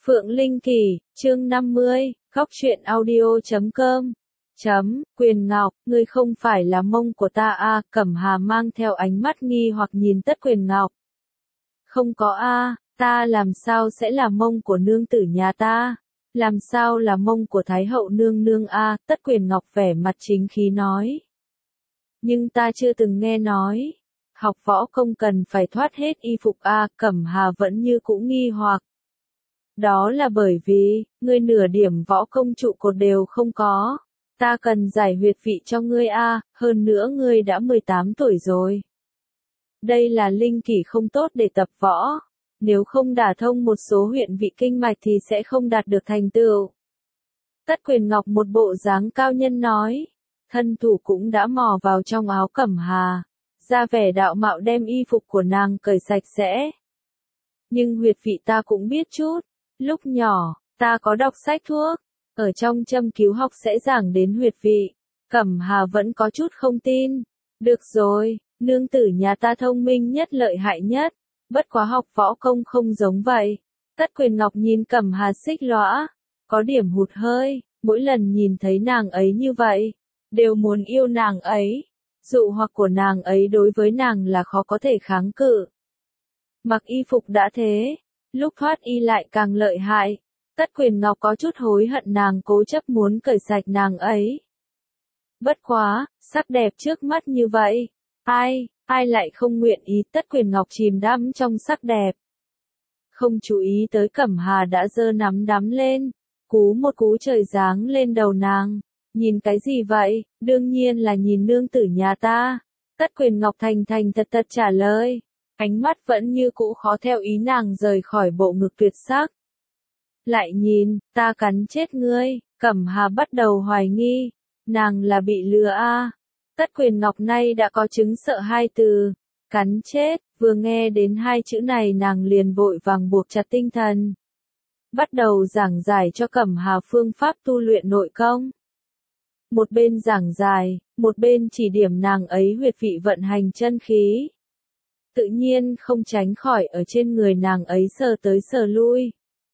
Phượng Linh Kỳ, chương 50, khóc chuyện audio.com. Quyền Ngọc, ngươi không phải là mông của ta à, Cẩm Hà mang theo ánh mắt nghi hoặc nhìn Tất Quyền Ngọc. Không có a, ta làm sao sẽ là mông của nương tử nhà ta? Làm sao là mông của Thái hậu nương nương a? Tất Quyền Ngọc vẻ mặt chính khí nói. Nhưng ta chưa từng nghe nói, học võ công cần phải thoát hết y phục a, Cẩm Hà vẫn như cũ nghi hoặc. Đó là bởi vì, ngươi nửa điểm võ công trụ cột đều không có. Ta cần giải huyệt vị cho ngươi a, hơn nữa ngươi đã 18 tuổi rồi. Đây là linh kỷ không tốt để tập võ. Nếu không đả thông một số huyệt vị kinh mạch thì sẽ không đạt được thành tựu. Tất Quyền Ngọc một bộ dáng cao nhân nói. Thân thủ cũng đã mò vào trong áo Cẩm Hà. Ra vẻ đạo mạo đem y phục của nàng cởi sạch sẽ. Nhưng huyệt vị ta cũng biết chút. Lúc nhỏ, ta có đọc sách thuốc, ở trong châm cứu học sẽ giảng đến huyệt vị. Cẩm Hà vẫn có chút không tin. Được rồi, nương tử nhà ta thông minh nhất lợi hại nhất, bất quá học võ công không giống vậy. Tất Quyền Ngọc nhìn Cẩm Hà xích lõa, có điểm hụt hơi, mỗi lần nhìn thấy nàng ấy như vậy, đều muốn yêu nàng ấy. Dụ hoặc của nàng ấy đối với nàng là khó có thể kháng cự. Mặc y phục đã thế, lúc thoát y lại càng lợi hại. Tất Quyền Ngọc có chút hối hận nàng cố chấp muốn cởi sạch nàng ấy. Bất quá, sắc đẹp trước mắt như vậy, ai lại không nguyện ý. Tất Quyền Ngọc chìm đắm trong sắc đẹp. Không chú ý tới Cẩm Hà đã giơ nắm đấm lên, một cú trời giáng lên đầu nàng. Nhìn cái gì vậy? Đương nhiên là nhìn nương tử nhà ta. Tất Quyền Ngọc thành thật trả lời. Ánh mắt vẫn như cũ khó theo ý nàng rời khỏi bộ ngực tuyệt sắc. Lại nhìn, ta cắn chết ngươi. Cẩm Hà bắt đầu hoài nghi, nàng là bị lừa a. Tất Quyền Ngọc nay đã có chứng sợ hai từ, cắn chết, vừa nghe đến hai chữ này nàng liền vội vàng buộc chặt tinh thần. Bắt đầu giảng giải cho Cẩm Hà phương pháp tu luyện nội công. Một bên giảng giải, một bên chỉ điểm nàng ấy huyệt vị vận hành chân khí. Tự nhiên không tránh khỏi ở trên người nàng ấy sờ tới sờ lui.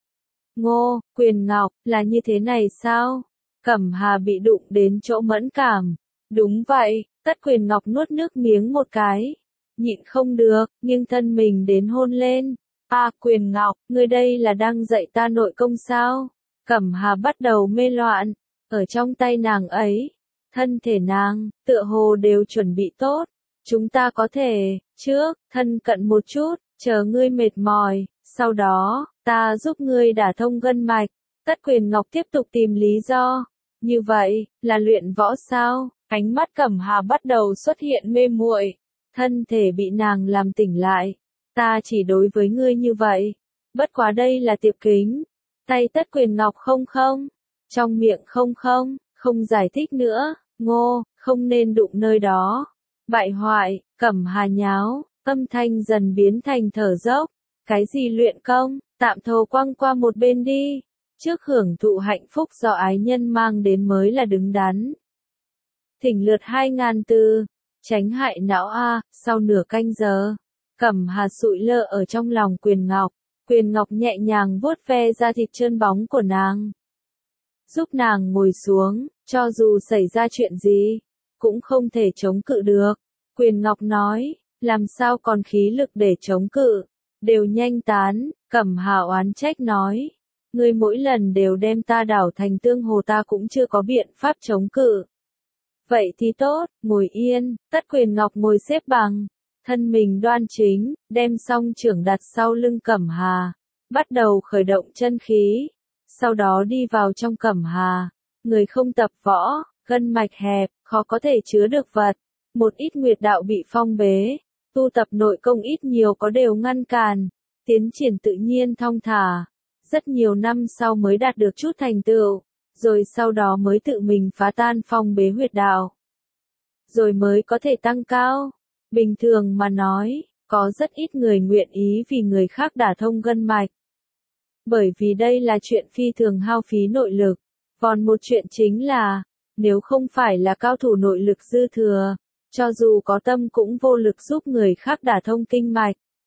Quyền Ngọc, là như thế này sao? Cẩm Hà bị đụng đến chỗ mẫn cảm. Đúng vậy, Tất Quyền Ngọc nuốt nước miếng một cái. Nhịn không được, nghiêng thân mình đến hôn lên. Quyền Ngọc, ngươi đây là đang dạy ta nội công sao? Cẩm Hà bắt đầu mê loạn. Ở trong tay nàng ấy, thân thể nàng, tựa hồ đều chuẩn bị tốt. Chúng ta có thể, trước, thân cận một chút, chờ ngươi mệt mỏi, sau đó, ta giúp ngươi đả thông gân mạch. Tất Quyền Ngọc tiếp tục tìm lý do. Như vậy, là luyện võ sao? Ánh mắt Cẩm Hà bắt đầu xuất hiện mê muội. Thân thể bị nàng làm tỉnh lại. Ta chỉ đối với ngươi như vậy. Bất quá đây là tiệp kính. Tay Tất Quyền Ngọc không. Trong miệng không giải thích nữa. Không nên đụng nơi đó. Bại hoại, Cẩm Hà nháo, âm thanh dần biến thành thở dốc. Cái gì luyện công, tạm thầu quăng qua một bên đi. Trước hưởng thụ hạnh phúc do ái nhân mang đến mới là đứng đắn. Thỉnh lượt 2000 từ, tránh hại não a. Sau nửa canh giờ, Cẩm Hà sụi lơ ở trong lòng Quyền Ngọc. Quyền Ngọc nhẹ nhàng vuốt ve da thịt trơn bóng của nàng. Giúp nàng ngồi xuống, cho dù xảy ra chuyện gì, cũng không thể chống cự được. Quyền Ngọc nói, làm sao còn khí lực để chống cự, đều nhanh tán. Cẩm Hà oán trách nói, ngươi mỗi lần đều đem ta đảo thành tương hồ, ta cũng chưa có biện pháp chống cự. Vậy thì tốt, ngồi yên. Tất Quyền Ngọc ngồi xếp bằng, thân mình đoan chính, đem song chưởng đặt sau lưng Cẩm Hà, bắt đầu khởi động chân khí, sau đó đi vào trong Cẩm Hà. Người không tập võ, gân mạch hẹp, khó có thể chứa được vật. Một ít nguyệt đạo bị phong bế, tu tập nội công ít nhiều có đều ngăn cản, tiến triển tự nhiên thong thả. Rất nhiều năm sau mới đạt được chút thành tựu, rồi sau đó mới tự mình phá tan phong bế huyệt đạo, rồi mới có thể tăng cao. Bình thường mà nói, có rất ít người nguyện ý vì người khác đả thông gân mạch. Bởi vì đây là chuyện phi thường hao phí nội lực. Còn một chuyện chính là, nếu không phải là cao thủ nội lực dư thừa, cho dù có tâm cũng vô lực giúp người khác đả thông kinh mạch.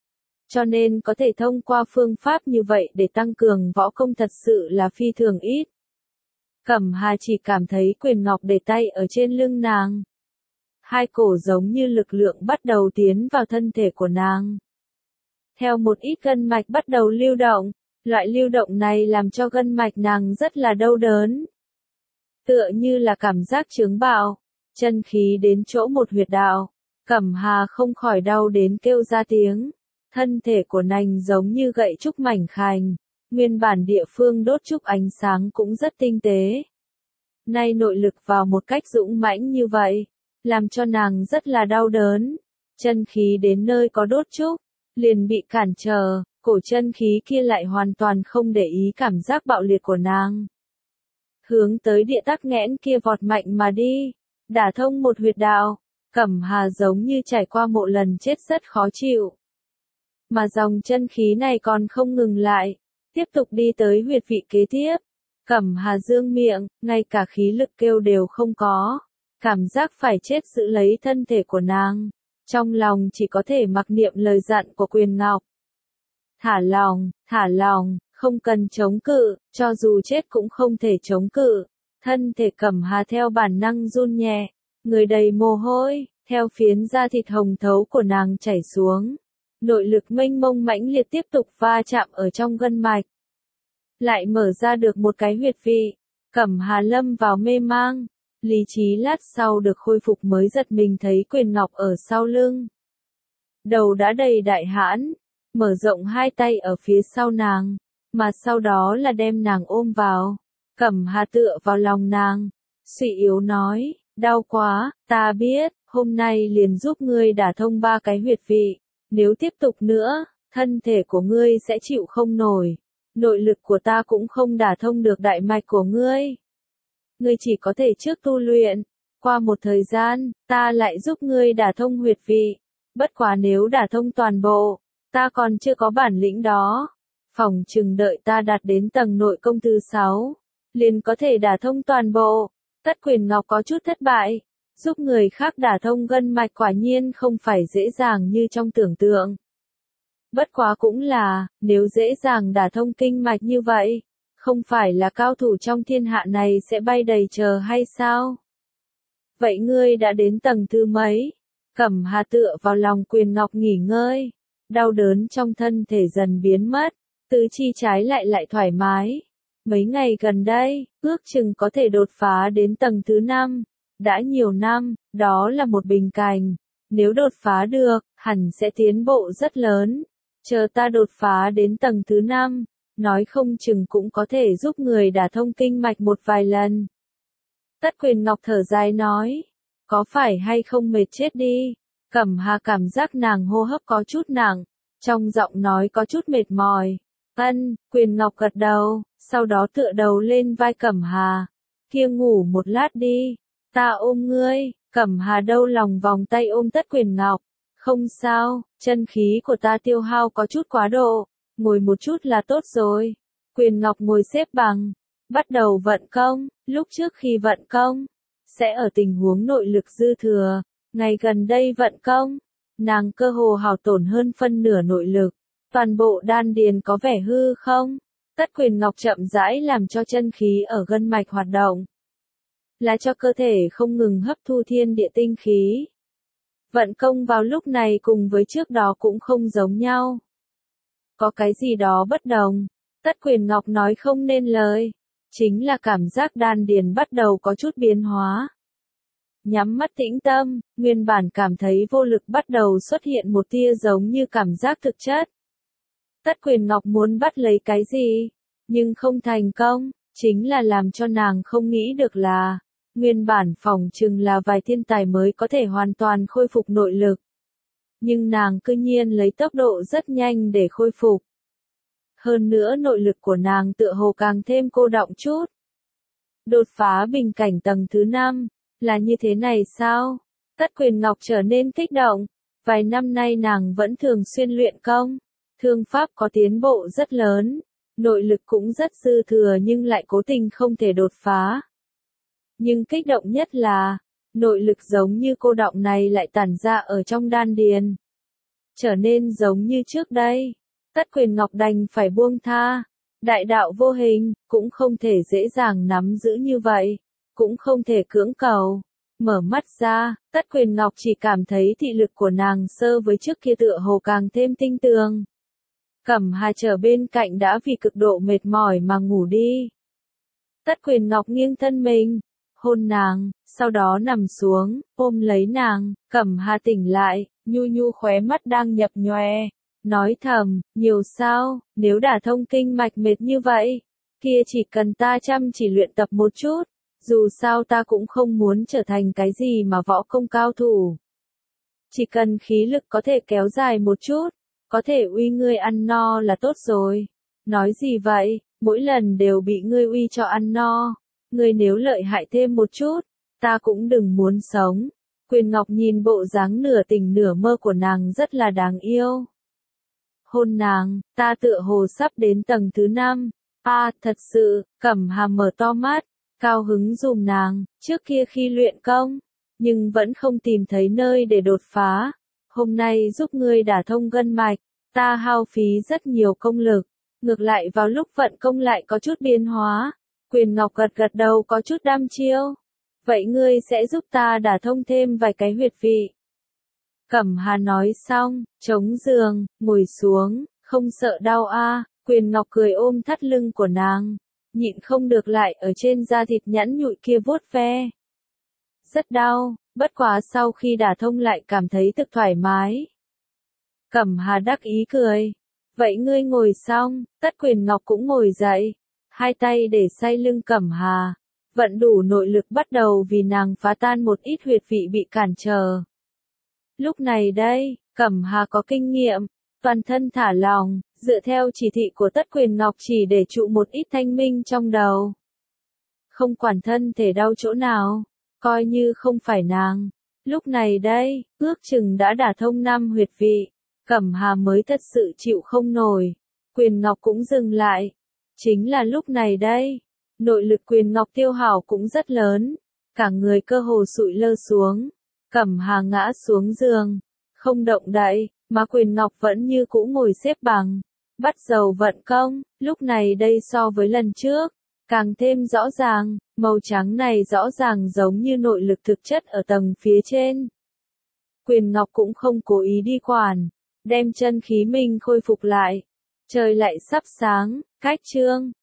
cho nên có thể thông qua phương pháp như vậy để tăng cường võ công thật sự là phi thường ít. Cẩm Hà chỉ cảm thấy quyền ngọc để tay ở trên lưng nàng. Hai cổ giống như lực lượng bắt đầu tiến vào thân thể của nàng. Theo một ít gân mạch bắt đầu lưu động, loại lưu động này làm cho gân mạch nàng rất là đau đớn. Tựa như là cảm giác chướng bạo, chân khí đến chỗ một huyệt đạo, Cẩm Hà không khỏi đau đến kêu ra tiếng. Thân thể của nàng giống như gậy trúc mảnh khảnh, nguyên bản địa phương đốt trúc ánh sáng cũng rất tinh tế. Nay nội lực vào một cách dũng mãnh như vậy, làm cho nàng rất là đau đớn. Chân khí đến nơi có đốt trúc, liền bị cản trở, cổ chân khí kia lại hoàn toàn không để ý cảm giác bạo liệt của nàng. Hướng tới địa tắc nghẽn kia vọt mạnh mà đi, đả thông một huyệt đạo, Cẩm Hà giống như trải qua một lần chết rất khó chịu. Mà dòng chân khí này còn không ngừng lại, tiếp tục đi tới huyệt vị kế tiếp. Cẩm Hà dương miệng, ngay cả khí lực kêu đều không có. Cảm giác phải chết giữ lấy thân thể của nàng. Trong lòng chỉ có thể mặc niệm lời dặn của Quyền Ngọc. Thả lòng, không cần chống cự, cho dù chết cũng không thể chống cự. Thân thể Cẩm Hà theo bản năng run nhẹ, người đầy mồ hôi, theo phiến da thịt hồng thấu của nàng chảy xuống. Nội lực mênh mông mãnh liệt tiếp tục va chạm ở trong gân mạch. Lại mở ra được một cái huyệt vị, Cẩm Hà lâm vào mê mang, lý trí lát sau được khôi phục mới giật mình thấy Quyền Ngọc ở sau lưng. Đầu đã đầy đại hãn, mở rộng hai tay ở phía sau nàng, mà sau đó là đem nàng ôm vào. Cẩm Hà tựa vào lòng nàng, suy yếu nói, đau quá, ta biết, hôm nay liền giúp ngươi đả thông 3 cái huyệt vị. Nếu tiếp tục nữa, thân thể của ngươi sẽ chịu không nổi. Nội lực của ta cũng không đả thông được đại mạch của ngươi. Ngươi chỉ có thể trước tu luyện. Qua một thời gian, ta lại giúp ngươi đả thông huyệt vị. Bất quá nếu đả thông toàn bộ, ta còn chưa có bản lĩnh đó. Phỏng chừng đợi ta đạt đến tầng nội công thứ 6, liền có thể đả thông toàn bộ. Tất Quyền Ngọc có chút thất bại. Giúp người khác đả thông gân mạch quả nhiên không phải dễ dàng như trong tưởng tượng. Bất quá cũng là, nếu dễ dàng đả thông kinh mạch như vậy, không phải là cao thủ trong thiên hạ này sẽ bay đầy trời hay sao? Vậy ngươi đã đến tầng thứ mấy? Cẩm Hà tựa vào lòng Quyền Ngọc nghỉ ngơi, đau đớn trong thân thể dần biến mất, tứ chi trái lại thoải mái. Mấy ngày gần đây, ước chừng có thể đột phá đến tầng thứ 5. Đã nhiều năm, đó là một bình cảnh. Nếu đột phá được, hẳn sẽ tiến bộ rất lớn. Chờ ta đột phá đến tầng thứ 5, nói không chừng cũng có thể giúp người đả thông kinh mạch một vài lần. Tất Quyền Ngọc thở dài nói, có phải hay không mệt chết đi. Cẩm Hà cảm giác nàng hô hấp có chút nặng, trong giọng nói có chút mệt mỏi. Quyền Ngọc gật đầu, sau đó tựa đầu lên vai Cẩm Hà. Kia ngủ một lát đi. Ta ôm ngươi. Cẩm Hà đau lòng vòng tay ôm Tất Quyền Ngọc. Không sao, chân khí của ta tiêu hao có chút quá độ, ngồi một chút là tốt rồi. Quyền Ngọc ngồi xếp bằng, bắt đầu vận công. Lúc trước khi vận công, sẽ ở tình huống nội lực dư thừa. Ngày gần đây vận công, nàng cơ hồ hao tổn hơn phân nửa nội lực. Toàn bộ đan điền có vẻ hư không? Tất Quyền Ngọc chậm rãi làm cho chân khí ở gân mạch hoạt động, là cho cơ thể không ngừng hấp thu thiên địa tinh khí. Vận công vào lúc này cùng với trước đó cũng không giống nhau. Có cái gì đó bất đồng. Tất Quyền Ngọc nói không nên lời. Chính là cảm giác đan điền bắt đầu có chút biến hóa. Nhắm mắt tĩnh tâm, nguyên bản cảm thấy vô lực bắt đầu xuất hiện một tia giống như cảm giác thực chất. Tất Quyền Ngọc muốn bắt lấy cái gì, nhưng không thành công, chính là làm cho nàng không nghĩ được là, nguyên bản phỏng chừng là vài thiên tài mới có thể hoàn toàn khôi phục nội lực. Nhưng nàng cư nhiên lấy tốc độ rất nhanh để khôi phục. Hơn nữa nội lực của nàng tựa hồ càng thêm cô đọng chút. Đột phá bình cảnh tầng thứ 5, là như thế này sao? Tất Quyền Ngọc trở nên kích động, vài năm nay nàng vẫn thường xuyên luyện công. Thương pháp có tiến bộ rất lớn, nội lực cũng rất dư thừa nhưng lại cố tình không thể đột phá. Nhưng kích động nhất là, nội lực giống như cô đọng này lại tản ra ở trong đan điền. trở nên giống như trước đây. Tất Quyền Ngọc đành phải buông tha. Đại đạo vô hình, cũng không thể dễ dàng nắm giữ như vậy, cũng không thể cưỡng cầu. Mở mắt ra, Tất Quyền Ngọc chỉ cảm thấy thị lực của nàng so với trước kia tựa hồ càng thêm tinh tường. Cẩm Hà chờ bên cạnh đã vì cực độ mệt mỏi mà ngủ đi. Tất Quyền Ngọc nghiêng thân mình, hôn nàng, sau đó nằm xuống, ôm lấy nàng. Cẩm Hà tỉnh lại, nhu nhu khóe mắt đang nhập nhòe, nói thầm, nhiều sao, nếu đả thông kinh mạch mệt như vậy, kia chỉ cần ta chăm chỉ luyện tập một chút, dù sao ta cũng không muốn trở thành cái gì mà võ công cao thủ. Chỉ cần khí lực có thể kéo dài một chút, có thể uy ngươi ăn no là tốt rồi. Nói gì vậy, mỗi lần đều bị ngươi uy cho ăn no, ngươi nếu lợi hại thêm một chút, ta cũng đừng muốn sống. Quyền Ngọc nhìn bộ dáng nửa tỉnh nửa mơ của nàng rất là đáng yêu. Hôn nàng, ta tựa hồ sắp đến tầng thứ 5. Thật sự, Cẩm Hà mở to mắt, cao hứng dùm nàng, trước kia khi luyện công, nhưng vẫn không tìm thấy nơi để đột phá. Hôm nay giúp ngươi đả thông gân mạch, ta hao phí rất nhiều công lực, ngược lại vào lúc vận công lại có chút biến hóa. Quyền Ngọc gật gật đầu có chút đăm chiêu. Vậy ngươi sẽ giúp ta đả thông thêm vài cái huyệt vị. Cẩm Hà nói xong, chống giường, ngồi xuống, không sợ đau Quyền Ngọc cười ôm thắt lưng của nàng, nhịn không được lại ở trên da thịt nhẵn nhụi kia vuốt ve. Rất đau, bất quá sau khi đả thông lại cảm thấy thực thoải mái. Cẩm Hà đắc ý cười. Vậy ngươi ngồi xong, Tất Quyền Ngọc cũng ngồi dậy, hai tay để sau lưng Cẩm Hà, vận đủ nội lực bắt đầu vì nàng phá tan một ít huyệt vị bị cản trở. Lúc này đây, Cẩm Hà có kinh nghiệm, toàn thân thả lỏng, dựa theo chỉ thị của Tất Quyền Ngọc chỉ để trụ một ít thanh minh trong đầu. Không quản thân thể đau chỗ nào, coi như không phải nàng. Lúc này đây, ước chừng đã đả thông 5 huyệt vị, Cẩm Hà mới thật sự chịu không nổi. Quyền Ngọc cũng dừng lại. Chính là lúc này đây, nội lực Quyền Ngọc tiêu hao cũng rất lớn, cả người cơ hồ sụi lơ xuống. Cẩm Hà ngã xuống giường, không động đậy, mà Quyền Ngọc vẫn như cũ ngồi xếp bằng, bắt đầu vận công. Lúc này đây so với lần trước, càng thêm rõ ràng, màu trắng này rõ ràng giống như nội lực thực chất ở tầng phía trên. Quyền Ngọc cũng không cố ý đi quản, đem chân khí mình khôi phục lại. Trời lại sắp sáng, cách chương